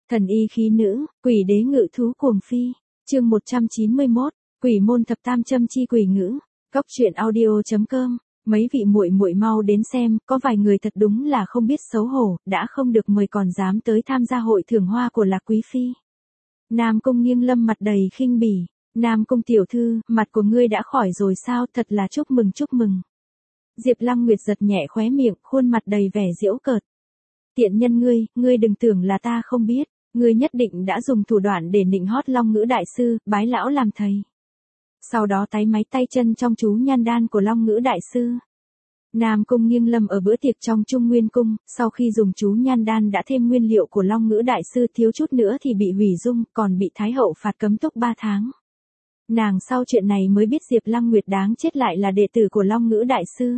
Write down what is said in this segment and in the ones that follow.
Thần y khí nữ, quỷ đế ngự thú cuồng phi. Chương 191, Quỷ môn thập tam châm chi quỷ ngữ. Góc truyện audio.com. Mấy vị muội muội mau đến xem, có vài người thật đúng là không biết xấu hổ, đã không được mời còn dám tới tham gia hội thưởng hoa của Lạc quý phi. Nam Cung Nghiêng Lâm mặt đầy khinh bỉ. Nam Cung tiểu thư, mặt của ngươi đã khỏi rồi sao? Thật là chúc mừng chúc mừng. Diệp Lăng Nguyệt giật nhẹ khóe miệng, khuôn mặt đầy vẻ giễu cợt. Tiện nhân ngươi đừng tưởng là ta không biết, ngươi nhất định đã dùng thủ đoạn để nịnh hót Long Ngữ đại sư, bái lão làm thầy. Sau đó táy máy tay chân trong chú nhan đan của Long Ngữ đại sư. Nam Cung Nghiêng Lâm ở bữa tiệc trong Trung Nguyên cung, sau khi dùng chú nhan đan đã thêm nguyên liệu của Long Ngữ đại sư, thiếu chút nữa thì bị hủy dung, còn bị Thái hậu phạt cấm túc 3 tháng. Nàng sau chuyện này mới biết Diệp Lăng Nguyệt đáng chết lại là đệ tử của Long Ngữ đại sư.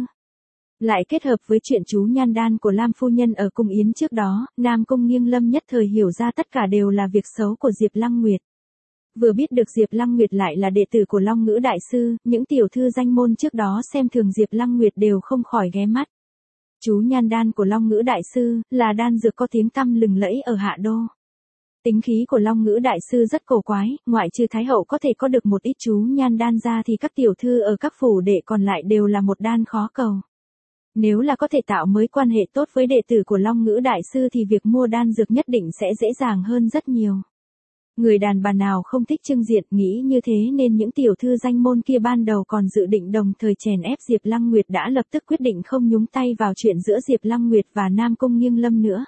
Lại kết hợp với chuyện chú nhan đan của Lam phu nhân ở cung yến trước đó, Nam Cung Nghiêng Lâm nhất thời hiểu ra tất cả đều là việc xấu của Diệp Lăng Nguyệt. Vừa biết được Diệp Lăng Nguyệt lại là đệ tử của Long Ngữ đại sư, những tiểu thư danh môn trước đó xem thường Diệp Lăng Nguyệt đều không khỏi ghé mắt. Chú nhan đan của Long Ngữ đại sư là đan dược có tiếng tăm lừng lẫy ở Hạ Đô. Tính khí của Long Ngữ đại sư rất cổ quái, ngoại trừ Thái hậu có thể có được một ít chú nhan đan ra thì các tiểu thư ở các phủ đệ còn lại đều là một đan khó cầu. Nếu là có thể tạo mới quan hệ tốt với đệ tử của Long Ngữ đại sư thì việc mua đan dược nhất định sẽ dễ dàng hơn rất nhiều. Người đàn bà nào không thích trưng diện, nghĩ như thế nên những tiểu thư danh môn kia ban đầu còn dự định đồng thời chèn ép Diệp Lăng Nguyệt đã lập tức quyết định không nhúng tay vào chuyện giữa Diệp Lăng Nguyệt và Nam Cung Nghiêng Lâm nữa.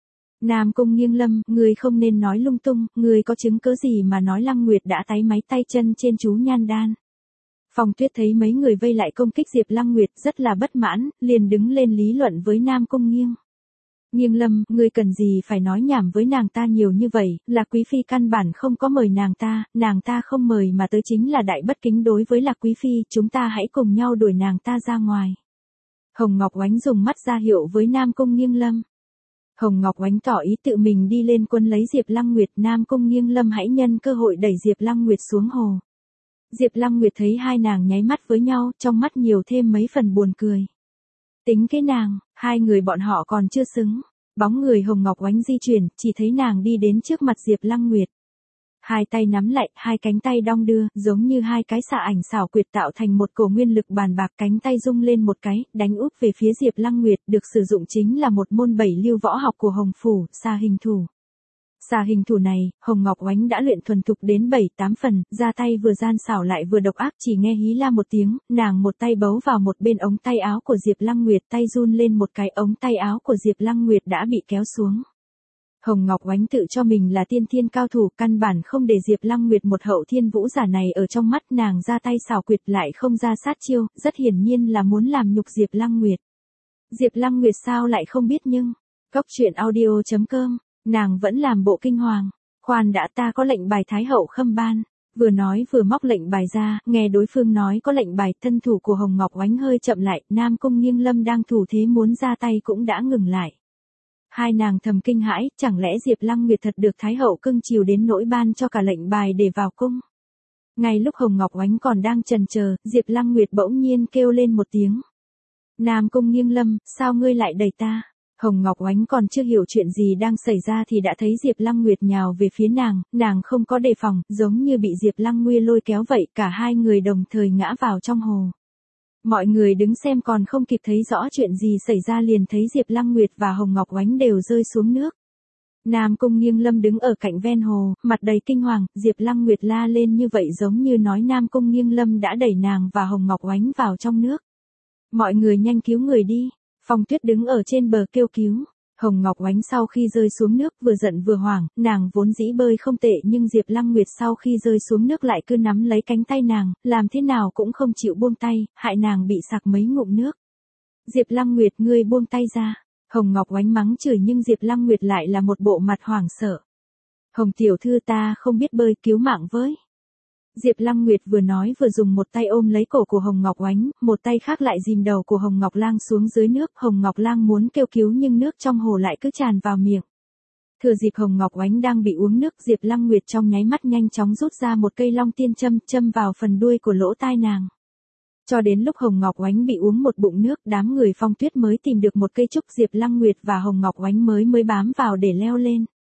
Nam Cung Nghiêng Lâm, ngươi không nên nói lung tung, ngươi có chứng cớ gì mà nói Lăng Nguyệt đã táy máy tay chân trên chú nhan đan. Phong Tuyết thấy mấy người vây lại công kích Diệp Lăng Nguyệt rất là bất mãn, liền đứng lên lý luận với Nam Cung Nghiêng. Nghiêng Lâm, ngươi cần gì phải nói nhảm với nàng ta nhiều như vậy, Lạc quý phi căn bản không có mời nàng ta không mời mà tới chính là đại bất kính đối với Lạc quý phi, chúng ta hãy cùng nhau đuổi nàng ta ra ngoài. Hồng Ngọc Oánh dùng mắt ra hiệu với Nam Cung Nghiêng Lâm. Hồng Ngọc Oánh tỏ ý tự mình đi lên quân lấy Diệp Lăng Nguyệt, Nam Cung Nghiêng Lâm hãy nhân cơ hội đẩy Diệp Lăng Nguyệt xuống hồ. Diệp Lăng Nguyệt thấy hai nàng nháy mắt với nhau, trong mắt nhiều thêm mấy phần buồn cười. Tính cái nàng, hai người bọn họ còn chưa xứng. Bóng người Hồng Ngọc Oánh di chuyển, chỉ thấy nàng đi đến trước mặt Diệp Lăng Nguyệt. Hai tay nắm lại, hai cánh tay đong đưa, giống như hai cái xạ ảnh xảo quyệt tạo thành một cổ nguyên lực bàn bạc, cánh tay rung lên một cái, đánh úp về phía Diệp Lăng Nguyệt, được sử dụng chính là một môn 7 lưu võ học của Hồng phủ, xà hình thủ. Xà hình thủ này, Hồng Ngọc Oánh đã luyện thuần thục đến 7-8 phần, ra tay vừa gian xảo lại vừa độc ác, chỉ nghe hí la một tiếng, nàng một tay bấu vào một bên ống tay áo của Diệp Lăng Nguyệt, tay run lên một cái, ống tay áo của Diệp Lăng Nguyệt đã bị kéo xuống. Hồng Ngọc Oánh tự cho mình là tiên thiên cao thủ, căn bản không để Diệp Lăng Nguyệt một hậu thiên vũ giả này ở trong mắt, nàng ra tay xảo quyệt lại không ra sát chiêu, rất hiển nhiên là muốn làm nhục Diệp Lăng Nguyệt. Diệp Lăng Nguyệt sao lại không biết nhưng, góc truyện audio.com. Nàng vẫn làm bộ kinh hoàng. Khoan đã, ta có lệnh bài Thái hậu khâm ban. Vừa nói vừa móc lệnh bài ra, nghe đối phương nói có lệnh bài, thân thủ của Hồng Ngọc Oánh hơi chậm lại, Nam Cung Nghiêng Lâm đang thủ thế muốn ra tay cũng đã ngừng lại. Hai nàng thầm kinh hãi, chẳng lẽ Diệp Lăng Nguyệt thật được Thái hậu cưng chiều đến nỗi ban cho cả lệnh bài để vào cung. Ngay lúc Hồng Ngọc Oánh còn đang chần chờ, Diệp Lăng Nguyệt bỗng nhiên kêu lên một tiếng. Nam Cung Nghiêng Lâm, sao ngươi lại đẩy ta? Hồng Ngọc Oánh còn chưa hiểu chuyện gì đang xảy ra thì đã thấy Diệp Lăng Nguyệt nhào về phía nàng không có đề phòng, giống như bị Diệp Lăng Nguyệt lôi kéo vậy, cả hai người đồng thời ngã vào trong hồ. Mọi người đứng xem còn không kịp thấy rõ chuyện gì xảy ra liền thấy Diệp Lăng Nguyệt và Hồng Ngọc Oánh đều rơi xuống nước. Nam Cung Nghiêng Lâm đứng ở cạnh ven hồ, mặt đầy kinh hoàng, Diệp Lăng Nguyệt la lên như vậy giống như nói Nam Cung Nghiêng Lâm đã đẩy nàng và Hồng Ngọc Oánh vào trong nước. Mọi người nhanh cứu người đi. Phong Tuyết đứng ở trên bờ kêu cứu. Hồng Ngọc Oánh sau khi rơi xuống nước vừa giận vừa hoảng, nàng vốn dĩ bơi không tệ nhưng Diệp Lăng Nguyệt sau khi rơi xuống nước lại cứ nắm lấy cánh tay nàng, làm thế nào cũng không chịu buông tay, hại nàng bị sặc mấy ngụm nước. Diệp Lăng Nguyệt, ngươi buông tay ra. Hồng Ngọc Oánh mắng chửi nhưng Diệp Lăng Nguyệt lại là một bộ mặt hoảng sợ. Hồng tiểu thư, ta không biết bơi, cứu mạng với. Diệp Lăng Nguyệt vừa nói vừa dùng một tay ôm lấy cổ của Hồng Ngọc Oánh, một tay khác lại dìm đầu của Hồng Ngọc Lang xuống dưới nước. Hồng Ngọc Lang muốn kêu cứu nhưng nước trong hồ lại cứ tràn vào miệng. Thừa dịp Hồng Ngọc Oánh đang bị uống nước, Diệp Lăng Nguyệt trong nháy mắt nhanh chóng rút ra một cây long tiên châm vào phần đuôi của lỗ tai nàng. Cho đến lúc Hồng Ngọc Oánh bị uống một bụng nước, đám người Phong Tuyết mới tìm được một cây trúc, Diệp Lăng Nguyệt và Hồng Ngọc Oánh mới bám vào để leo lên.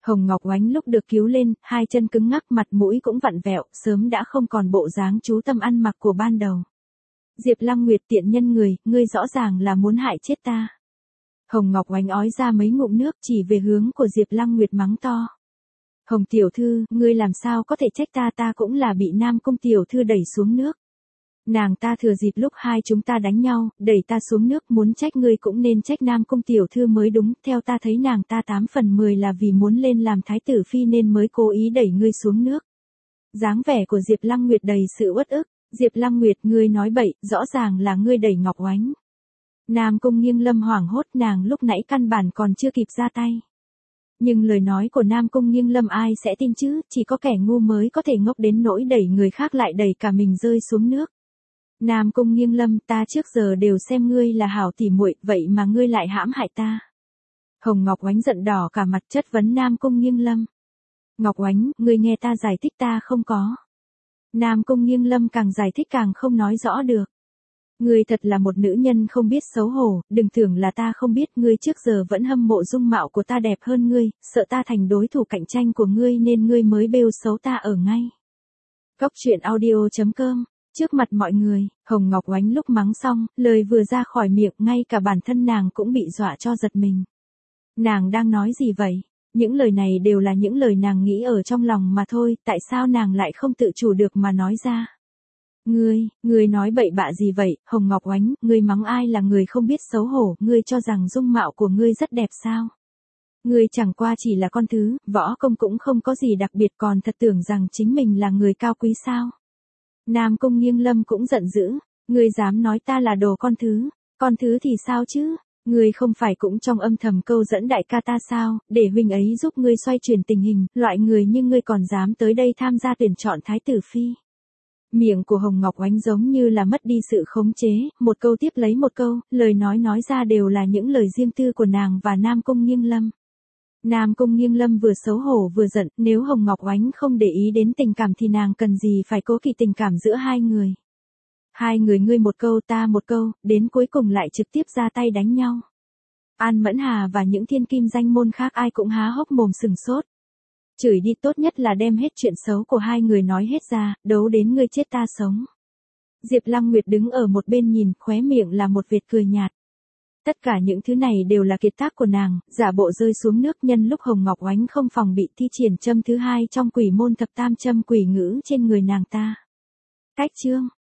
Hồng Ngọc Oánh lúc được cứu lên, hai chân cứng ngắc, mặt mũi cũng vặn vẹo, sớm đã không còn bộ dáng chú tâm ăn mặc của ban đầu. Diệp Lăng Nguyệt tiện nhân người, ngươi rõ ràng là muốn hại chết ta. Hồng Ngọc Oánh ói ra mấy ngụm nước chỉ về hướng của Diệp Lăng Nguyệt mắng to. Hồng tiểu thư, ngươi làm sao có thể trách ta, ta cũng là bị Nam Cung tiểu thư đẩy xuống nước. Nàng ta thừa dịp lúc hai chúng ta đánh nhau, đẩy ta xuống nước, muốn trách ngươi cũng nên trách Nam Cung tiểu thư mới đúng, theo ta thấy nàng ta 8 phần 10 là vì muốn lên làm thái tử phi nên mới cố ý đẩy ngươi xuống nước. Dáng vẻ của Diệp Lăng Nguyệt đầy sự uất ức, Diệp Lăng Nguyệt, ngươi nói bậy, rõ ràng là ngươi đẩy Ngọc Oánh. Nam Cung Nghiêng Lâm hoảng hốt, nàng lúc nãy căn bản còn chưa kịp ra tay. Nhưng lời nói của Nam Cung Nghiêng Lâm ai sẽ tin chứ, chỉ có kẻ ngu mới có thể ngốc đến nỗi đẩy người khác lại đẩy cả mình rơi xuống nước. Nam Cung Nghiêng Lâm, ta trước giờ đều xem ngươi là hảo tỉ muội, vậy mà ngươi lại hãm hại ta. Hồng Ngọc Oánh giận đỏ cả mặt chất vấn Nam Cung Nghiêng Lâm. Ngọc Oánh, ngươi nghe ta giải thích, ta không có. Nam Cung Nghiêng Lâm càng giải thích càng không nói rõ được. Ngươi thật là một nữ nhân không biết xấu hổ, đừng tưởng là ta không biết, ngươi trước giờ vẫn hâm mộ dung mạo của ta đẹp hơn ngươi, sợ ta thành đối thủ cạnh tranh của ngươi nên ngươi mới bêu xấu ta ở ngay. Cóc truyện audio.com. Trước mặt mọi người, Hồng Ngọc Oánh lúc mắng xong, lời vừa ra khỏi miệng, ngay cả bản thân nàng cũng bị dọa cho giật mình. Nàng đang nói gì vậy? Những lời này đều là những lời nàng nghĩ ở trong lòng mà thôi, tại sao nàng lại không tự chủ được mà nói ra? Ngươi nói bậy bạ gì vậy, Hồng Ngọc Oánh, ngươi mắng ai là người không biết xấu hổ, ngươi cho rằng dung mạo của ngươi rất đẹp sao? Ngươi chẳng qua chỉ là con thứ, võ công cũng không có gì đặc biệt, còn thật tưởng rằng chính mình là người cao quý sao? Nam Cung Nghiêng Lâm cũng giận dữ, ngươi dám nói ta là đồ con thứ thì sao chứ? Ngươi không phải cũng trong âm thầm câu dẫn đại ca ta sao, để huynh ấy giúp ngươi xoay chuyển tình hình, loại người như ngươi còn dám tới đây tham gia tuyển chọn thái tử phi. Miệng của Hồng Ngọc Oánh giống như là mất đi sự khống chế, một câu tiếp lấy một câu, lời nói ra đều là những lời riêng tư của nàng và Nam Cung Nghiêng Lâm. Nam Cung Nghiêng Lâm vừa xấu hổ vừa giận, nếu Hồng Ngọc Oánh không để ý đến tình cảm thì nàng cần gì phải cố kỵ tình cảm giữa hai người. Hai người ngươi một câu ta một câu, đến cuối cùng lại trực tiếp ra tay đánh nhau. An Mẫn Hà và những thiên kim danh môn khác ai cũng há hốc mồm sừng sốt. Chửi đi, tốt nhất là đem hết chuyện xấu của hai người nói hết ra, đấu đến ngươi chết ta sống. Diệp Lăng Nguyệt đứng ở một bên nhìn, khóe miệng là một vệt cười nhạt. Tất cả những thứ này đều là kiệt tác của nàng, giả bộ rơi xuống nước nhân lúc Hồng Ngọc Oánh không phòng bị thi triển châm thứ hai trong Quỷ Môn Thập Tam Châm quỷ ngữ trên người nàng ta. Cách chương